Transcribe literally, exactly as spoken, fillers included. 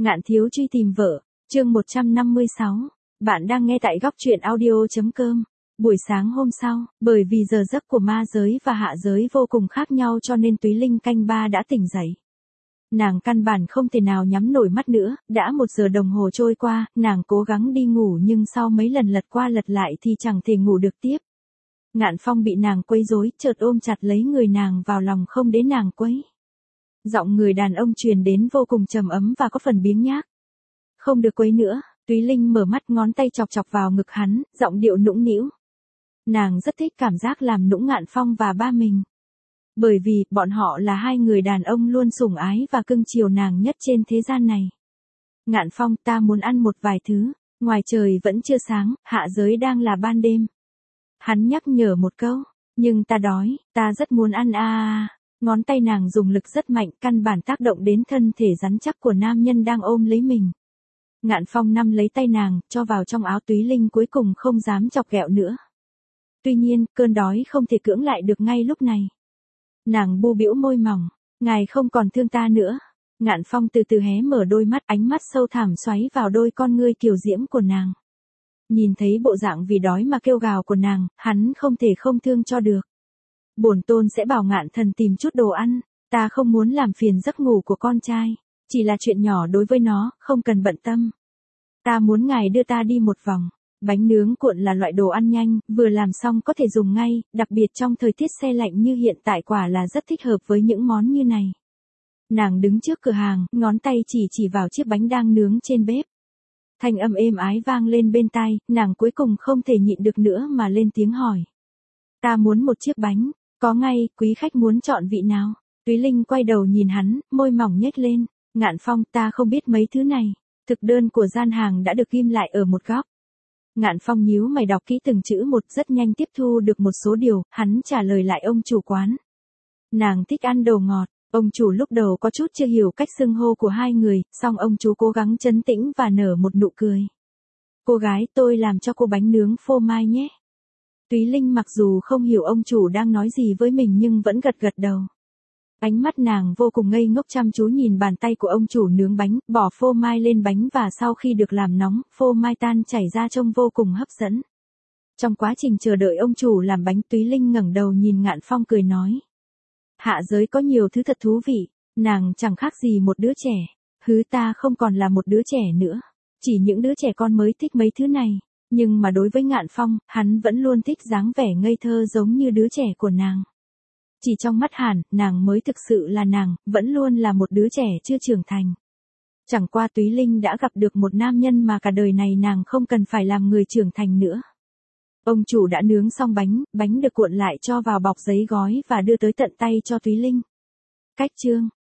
Ngạn thiếu truy tìm vợ, chương một trăm năm mươi sáu. Bạn đang nghe tại góc truyện audio.com. Buổi sáng hôm sau, bởi vì giờ giấc của ma giới và hạ giới vô cùng khác nhau cho nên Túy Linh canh ba đã tỉnh dậy. Nàng căn bản không thể nào nhắm nổi mắt nữa, đã một giờ đồng hồ trôi qua, nàng cố gắng đi ngủ nhưng sau mấy lần lật qua lật lại thì chẳng thể ngủ được tiếp. Ngạn Phong bị nàng quấy rối, chợt ôm chặt lấy người nàng vào lòng không để nàng quấy. Giọng người đàn ông truyền đến vô cùng trầm ấm và có phần biếng nhác. Không được quấy nữa. Túy Linh mở mắt, ngón tay chọc chọc vào ngực hắn, giọng điệu nũng nĩu. Nàng rất thích cảm giác làm nũng Ngạn Phong và ba mình. Bởi vì, bọn họ là hai người đàn ông luôn sủng ái và cưng chiều nàng nhất trên thế gian này. Ngạn Phong, ta muốn ăn một vài thứ, ngoài trời vẫn chưa sáng, hạ giới đang là ban đêm. Hắn nhắc nhở một câu, nhưng ta đói, ta rất muốn ăn a à. Ngón tay nàng dùng lực rất mạnh, căn bản tác động đến thân thể rắn chắc của nam nhân đang ôm lấy mình. Ngạn Phong nắm lấy tay nàng, cho vào trong áo. Túy Linh cuối cùng không dám chọc ghẹo nữa. Tuy nhiên, cơn đói không thể cưỡng lại được ngay lúc này. Nàng bu bĩu môi mỏng, ngài không còn thương ta nữa. Ngạn Phong từ từ hé mở đôi mắt, ánh mắt sâu thẳm xoáy vào đôi con ngươi kiều diễm của nàng. Nhìn thấy bộ dạng vì đói mà kêu gào của nàng, hắn không thể không thương cho được. Bổn tôn sẽ bảo Ngạn thần tìm chút đồ ăn, ta không muốn làm phiền giấc ngủ của con trai. Chỉ là chuyện nhỏ đối với nó, không cần bận tâm. Ta muốn ngài đưa ta đi một vòng. Bánh nướng cuộn là loại đồ ăn nhanh, vừa làm xong có thể dùng ngay, đặc biệt trong thời tiết se lạnh như hiện tại quả là rất thích hợp với những món như này. Nàng đứng trước cửa hàng, ngón tay chỉ chỉ vào chiếc bánh đang nướng trên bếp. Thanh âm êm ái vang lên bên tai, nàng cuối cùng không thể nhịn được nữa mà lên tiếng hỏi. Ta muốn một chiếc bánh, có ngay, quý khách muốn chọn vị nào? Túy Linh quay đầu nhìn hắn, môi mỏng nhếch lên. Ngạn Phong, ta không biết mấy thứ này. Thực đơn của gian hàng đã được ghim lại ở một góc. Ngạn Phong nhíu mày đọc kỹ từng chữ một, rất nhanh tiếp thu được một số điều, hắn trả lời lại ông chủ quán. Nàng thích ăn đồ ngọt. Ông chủ lúc đầu có chút chưa hiểu cách xưng hô của hai người, song ông chú cố gắng trấn tĩnh và nở một nụ cười. Cô gái, tôi làm cho cô bánh nướng phô mai nhé. Túy Linh mặc dù không hiểu ông chủ đang nói gì với mình nhưng vẫn gật gật đầu. Ánh mắt nàng vô cùng ngây ngốc chăm chú nhìn bàn tay của ông chủ nướng bánh, bỏ phô mai lên bánh và sau khi được làm nóng, phô mai tan chảy ra trông vô cùng hấp dẫn. Trong quá trình chờ đợi ông chủ làm bánh, Túy Linh ngẩng đầu nhìn Ngạn Phong cười nói. Hạ giới có nhiều thứ thật thú vị, nàng chẳng khác gì một đứa trẻ. Hứ, ta không còn là một đứa trẻ nữa. Chỉ những đứa trẻ con mới thích mấy thứ này. Nhưng mà đối với Ngạn Phong, hắn vẫn luôn thích dáng vẻ ngây thơ giống như đứa trẻ của nàng. Chỉ trong mắt hắn, nàng mới thực sự là nàng, vẫn luôn là một đứa trẻ chưa trưởng thành. Chẳng qua Túy Linh đã gặp được một nam nhân mà cả đời này nàng không cần phải làm người trưởng thành nữa. Ông chủ đã nướng xong bánh, bánh được cuộn lại cho vào bọc giấy gói và đưa tới tận tay cho Túy Linh. Cách chương,